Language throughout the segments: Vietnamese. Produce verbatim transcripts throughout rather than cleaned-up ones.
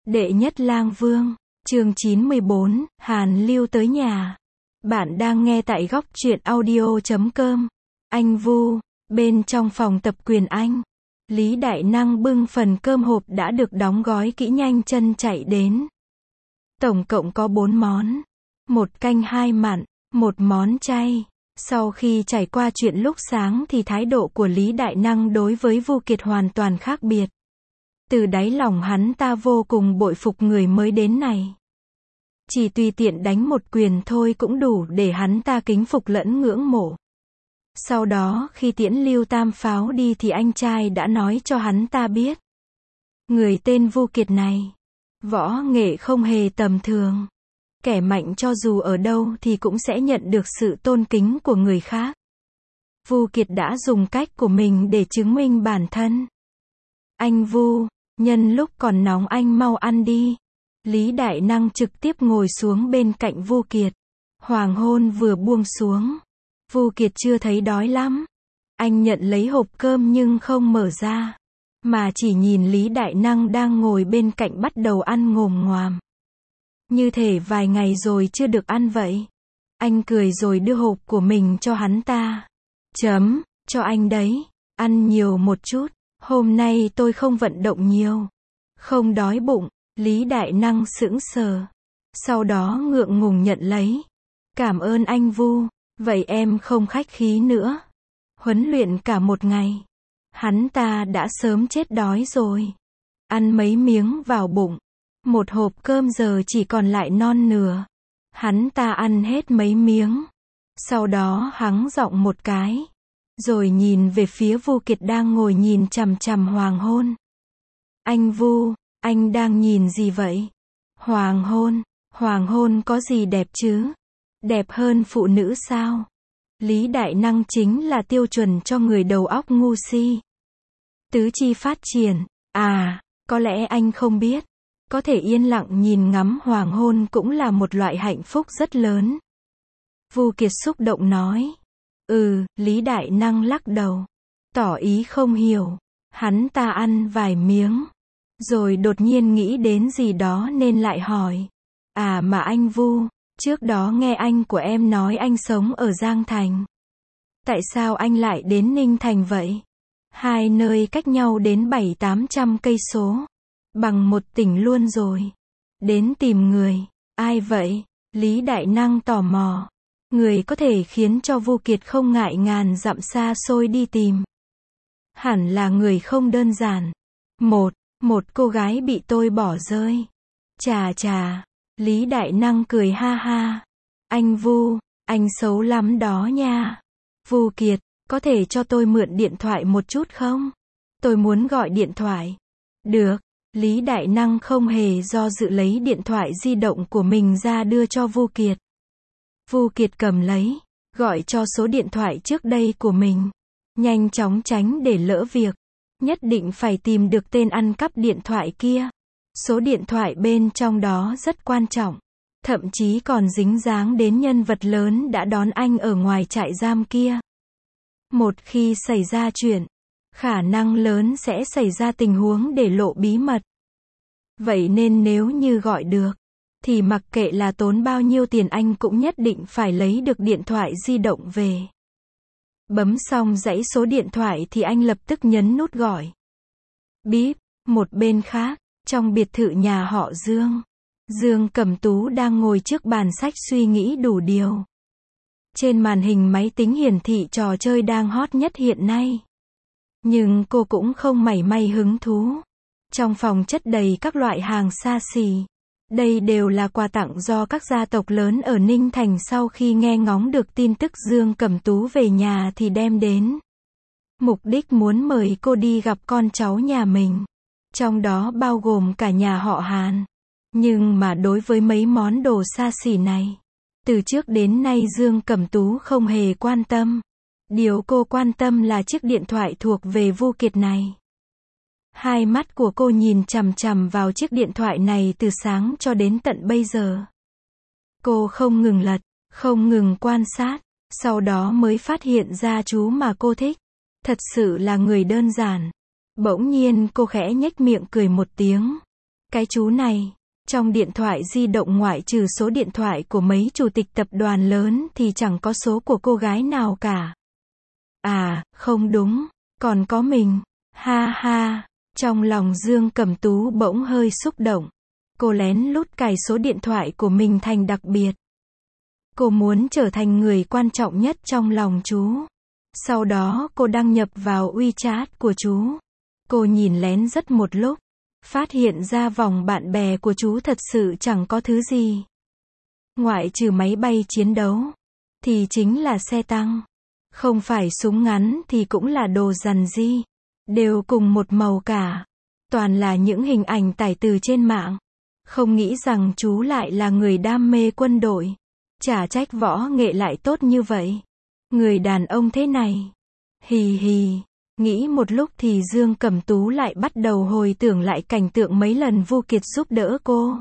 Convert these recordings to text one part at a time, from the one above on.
Đệ nhất lang vương, chương chín mươi bốn, Hàn Lưu tới nhà. Bạn đang nghe tại góc truyện audio chấm com. Anh Vu, bên trong phòng tập quyền Anh. Lý Đại Năng bưng phần cơm hộp đã được đóng gói kỹ nhanh chân chạy đến. Tổng cộng có bốn món. Một canh hai mặn, một món chay. Sau khi trải qua chuyện lúc sáng thì thái độ của Lý Đại Năng đối với Vu Kiệt hoàn toàn khác biệt. Từ đáy lòng hắn ta vô cùng bội phục người mới đến này. Chỉ tùy tiện đánh một quyền thôi cũng đủ để hắn ta kính phục lẫn ngưỡng mộ. Sau đó khi tiễn Lưu Tam Pháo đi thì anh trai đã nói cho hắn ta biết. Người tên Vu Kiệt này, võ nghệ không hề tầm thường. Kẻ mạnh cho dù ở đâu thì cũng sẽ nhận được sự tôn kính của người khác. Vu Kiệt đã dùng cách của mình để chứng minh bản thân. Anh Vu, nhân lúc còn nóng anh mau ăn đi. Lý Đại Năng trực tiếp ngồi xuống bên cạnh Vu Kiệt. Hoàng hôn vừa buông xuống. Vu Kiệt chưa thấy đói lắm. Anh nhận lấy hộp cơm nhưng không mở ra. Mà chỉ nhìn Lý Đại Năng đang ngồi bên cạnh bắt đầu ăn ngồm ngoàm. Như thể vài ngày rồi chưa được ăn vậy. Anh cười rồi đưa hộp của mình cho hắn ta. Chấm, cho anh đấy. Ăn nhiều một chút. Hôm nay tôi không vận động nhiều. Không đói bụng. Lý Đại Năng sững sờ. Sau đó ngượng ngùng nhận lấy. Cảm ơn anh Vu. Vậy em không khách khí nữa. Huấn luyện cả một ngày. Hắn ta đã sớm chết đói rồi. Ăn mấy miếng vào bụng. Một hộp cơm giờ chỉ còn lại non nửa. Hắn ta ăn hết mấy miếng. Sau đó hắng giọng một cái. Rồi nhìn về phía Vu Kiệt đang ngồi nhìn chằm chằm hoàng hôn. Anh Vu, anh đang nhìn gì vậy? Hoàng hôn, hoàng hôn có gì đẹp chứ? Đẹp hơn phụ nữ sao? Lý Đại Năng chính là tiêu chuẩn cho người đầu óc ngu si. Tứ chi phát triển, à, có lẽ anh không biết. Có thể yên lặng nhìn ngắm hoàng hôn cũng là một loại hạnh phúc rất lớn. Vu Kiệt xúc động nói. Ừ, Lý Đại Năng lắc đầu. Tỏ ý không hiểu. Hắn ta ăn vài miếng. Rồi đột nhiên nghĩ đến gì đó nên lại hỏi. À mà anh Vu, trước đó nghe anh của em nói anh sống ở Giang Thành. Tại sao anh lại đến Ninh Thành vậy? Hai nơi cách nhau đến bảy tám trăm cây số. Bằng một tỉnh luôn rồi. Đến tìm người. Ai vậy? Lý Đại Năng tò mò. Người có thể khiến cho Vu Kiệt không ngại ngàn dặm xa xôi đi tìm. Hẳn là người không đơn giản. Một, một cô gái bị tôi bỏ rơi. Chà chà. Lý Đại Năng cười ha ha. Anh Vu, anh xấu lắm đó nha. Vu Kiệt, có thể cho tôi mượn điện thoại một chút không? Tôi muốn gọi điện thoại. Được. Lý Đại Năng không hề do dự lấy điện thoại di động của mình ra đưa cho Vu Kiệt. Vu Kiệt cầm lấy, gọi cho số điện thoại trước đây của mình. Nhanh chóng tránh để lỡ việc. Nhất định phải tìm được tên ăn cắp điện thoại kia. Số điện thoại bên trong đó rất quan trọng. Thậm chí còn dính dáng đến nhân vật lớn đã đón anh ở ngoài trại giam kia. Một khi xảy ra chuyện, khả năng lớn sẽ xảy ra tình huống để lộ bí mật. Vậy nên nếu như gọi được, thì mặc kệ là tốn bao nhiêu tiền anh cũng nhất định phải lấy được điện thoại di động về. Bấm xong dãy số điện thoại thì anh lập tức nhấn nút gọi. Bíp, một bên khác, trong biệt thự nhà họ Dương. Dương Cẩm Tú đang ngồi trước bàn sách suy nghĩ đủ điều. Trên màn hình máy tính hiển thị trò chơi đang hot nhất hiện nay. Nhưng cô cũng không mảy may hứng thú. Trong phòng chất đầy các loại hàng xa xỉ. Đây đều là quà tặng do các gia tộc lớn ở Ninh Thành sau khi nghe ngóng được tin tức Dương Cẩm Tú về nhà thì đem đến. Mục đích muốn mời cô đi gặp con cháu nhà mình. Trong đó bao gồm cả nhà họ Hàn. Nhưng mà đối với mấy món đồ xa xỉ này, từ trước đến nay Dương Cẩm Tú không hề quan tâm. Điều cô quan tâm là chiếc điện thoại thuộc về Vu Kiệt này. Hai mắt của cô nhìn chằm chằm vào chiếc điện thoại này từ sáng cho đến tận bây giờ. Cô không ngừng lật, không ngừng quan sát, sau đó mới phát hiện ra chú mà cô thích. Thật sự là người đơn giản. Bỗng nhiên cô khẽ nhếch miệng cười một tiếng. Cái chú này, trong điện thoại di động ngoại trừ số điện thoại của mấy chủ tịch tập đoàn lớn thì chẳng có số của cô gái nào cả. À, không đúng, còn có mình. Ha ha, trong lòng Dương Cẩm Tú bỗng hơi xúc động. Cô lén lút cài số điện thoại của mình thành đặc biệt. Cô muốn trở thành người quan trọng nhất trong lòng chú. Sau đó cô đăng nhập vào WeChat của chú. Cô nhìn lén rất một lúc, phát hiện ra vòng bạn bè của chú thật sự chẳng có thứ gì. Ngoại trừ máy bay chiến đấu, thì chính là xe tăng. Không phải súng ngắn thì cũng là đồ rằn di. Đều cùng một màu cả. Toàn là những hình ảnh tải từ trên mạng. Không nghĩ rằng chú lại là người đam mê quân đội. Chả trách võ nghệ lại tốt như vậy. Người đàn ông thế này. Hì hì. Nghĩ một lúc thì Dương Cẩm Tú lại bắt đầu hồi tưởng lại cảnh tượng mấy lần Vu Kiệt giúp đỡ cô.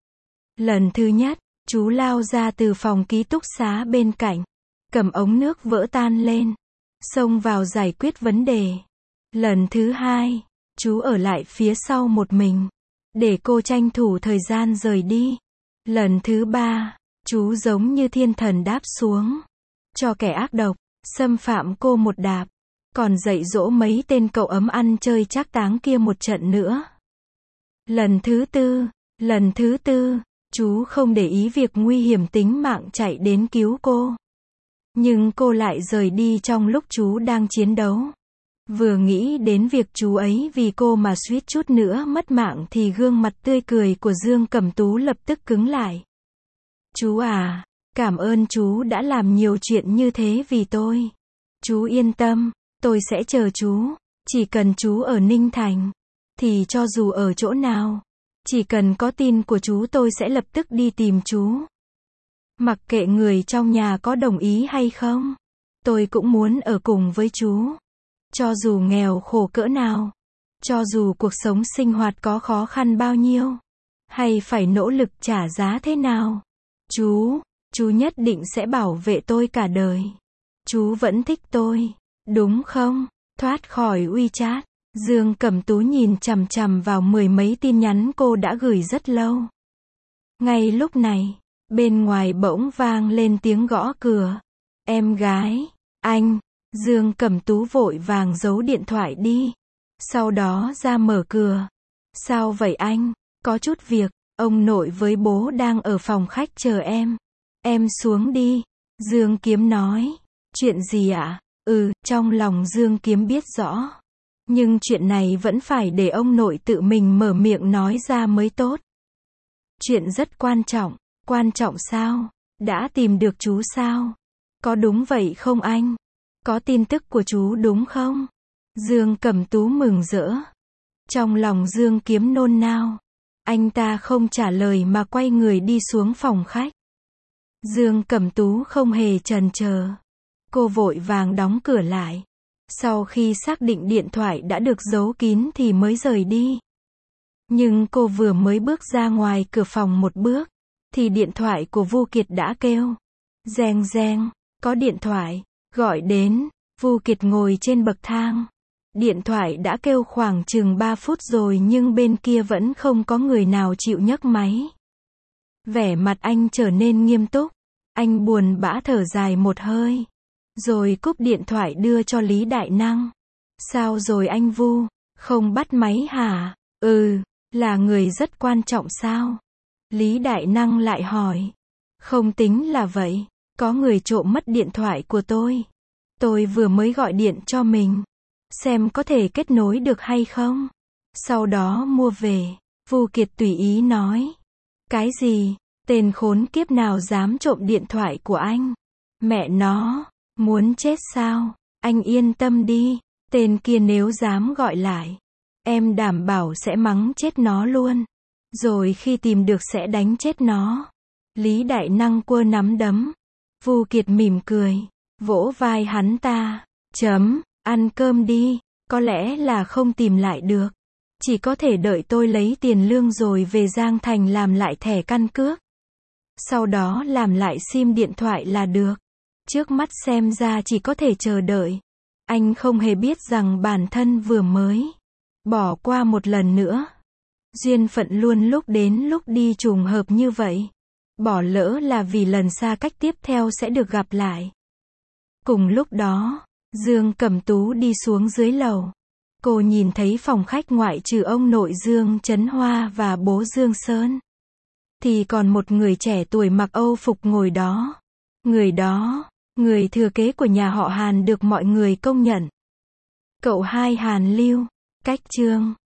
Lần thứ nhất, chú lao ra từ phòng ký túc xá bên cạnh. Cầm ống nước vỡ tan lên. Xông vào giải quyết vấn đề. Lần thứ hai, chú ở lại phía sau một mình. Để cô tranh thủ thời gian rời đi. Lần thứ ba, chú giống như thiên thần đáp xuống. Cho kẻ ác độc, xâm phạm cô một đạp. Còn dạy dỗ mấy tên cậu ấm ăn chơi trác táng kia một trận nữa. Lần thứ tư, lần thứ tư, chú không để ý việc nguy hiểm tính mạng chạy đến cứu cô. Nhưng cô lại rời đi trong lúc chú đang chiến đấu. Vừa nghĩ đến việc chú ấy vì cô mà suýt chút nữa mất mạng thì gương mặt tươi cười của Dương Cẩm Tú lập tức cứng lại. Chú à, cảm ơn chú đã làm nhiều chuyện như thế vì tôi. Chú yên tâm, tôi sẽ chờ chú. Chỉ cần chú ở Ninh Thành, thì cho dù ở chỗ nào, chỉ cần có tin của chú tôi sẽ lập tức đi tìm chú. Mặc kệ người trong nhà có đồng ý hay không, tôi cũng muốn ở cùng với chú. Cho dù nghèo khổ cỡ nào, cho dù cuộc sống sinh hoạt có khó khăn bao nhiêu, hay phải nỗ lực trả giá thế nào, chú, chú nhất định sẽ bảo vệ tôi cả đời. Chú vẫn thích tôi, đúng không? Thoát khỏi WeChat, Dương Cẩm Tú nhìn chằm chằm vào mười mấy tin nhắn cô đã gửi rất lâu. Ngay lúc này, bên ngoài bỗng vang lên tiếng gõ cửa. Em gái, anh. Dương Cẩm Tú vội vàng giấu điện thoại đi. Sau đó ra mở cửa. Sao vậy anh? Có chút việc, ông nội với bố đang ở phòng khách chờ em. Em xuống đi. Dương Kiếm nói. Chuyện gì ạ? Ừ, trong lòng Dương Kiếm biết rõ. Nhưng chuyện này vẫn phải để ông nội tự mình mở miệng nói ra mới tốt. Chuyện rất quan trọng. Quan trọng sao? Đã tìm được chú sao? Có đúng vậy không anh? Có tin tức của chú đúng không? Dương Cẩm Tú mừng rỡ. Trong lòng Dương Kiếm nôn nao. Anh ta không trả lời mà quay người đi xuống phòng khách. Dương Cẩm Tú không hề chần chờ. Cô vội vàng đóng cửa lại. Sau khi xác định điện thoại đã được giấu kín thì mới rời đi. Nhưng cô vừa mới bước ra ngoài cửa phòng một bước, thì điện thoại của Vu Kiệt đã kêu. Reng reng, có điện thoại, gọi đến. Vu Kiệt ngồi trên bậc thang. Điện thoại đã kêu khoảng chừng ba phút rồi nhưng bên kia vẫn không có người nào chịu nhấc máy. Vẻ mặt anh trở nên nghiêm túc. Anh buồn bã thở dài một hơi. Rồi cúp điện thoại đưa cho Lý Đại Năng. Sao rồi anh Vu? Không bắt máy hả? Ừ, là người rất quan trọng sao? Lý Đại Năng lại hỏi. Không tính là vậy. Có người trộm mất điện thoại của tôi. Tôi vừa mới gọi điện cho mình. Xem có thể kết nối được hay không. Sau đó mua về. Vu Kiệt tùy ý nói. Cái gì? Tên khốn kiếp nào dám trộm điện thoại của anh? Mẹ nó, muốn chết sao? Anh yên tâm đi. Tên kia nếu dám gọi lại, em đảm bảo sẽ mắng chết nó luôn. Rồi khi tìm được sẽ đánh chết nó. Lý Đại Năng quơ nắm đấm. Vu Kiệt mỉm cười. Vỗ vai hắn ta. Chấm, ăn cơm đi. Có lẽ là không tìm lại được. Chỉ có thể đợi tôi lấy tiền lương rồi về Giang Thành làm lại thẻ căn cước. Sau đó làm lại sim điện thoại là được. Trước mắt xem ra chỉ có thể chờ đợi. Anh không hề biết rằng bản thân vừa mới bỏ qua một lần nữa. Duyên phận luôn lúc đến lúc đi trùng hợp như vậy. Bỏ lỡ là vì lần xa cách tiếp theo sẽ được gặp lại. Cùng lúc đó, Dương Cẩm Tú đi xuống dưới lầu. Cô nhìn thấy phòng khách ngoại trừ ông nội Dương Chấn Hoa và bố Dương Sơn, thì còn một người trẻ tuổi mặc Âu phục ngồi đó. Người đó, người thừa kế của nhà họ Hàn được mọi người công nhận. Cậu hai Hàn Lưu, cách Trương.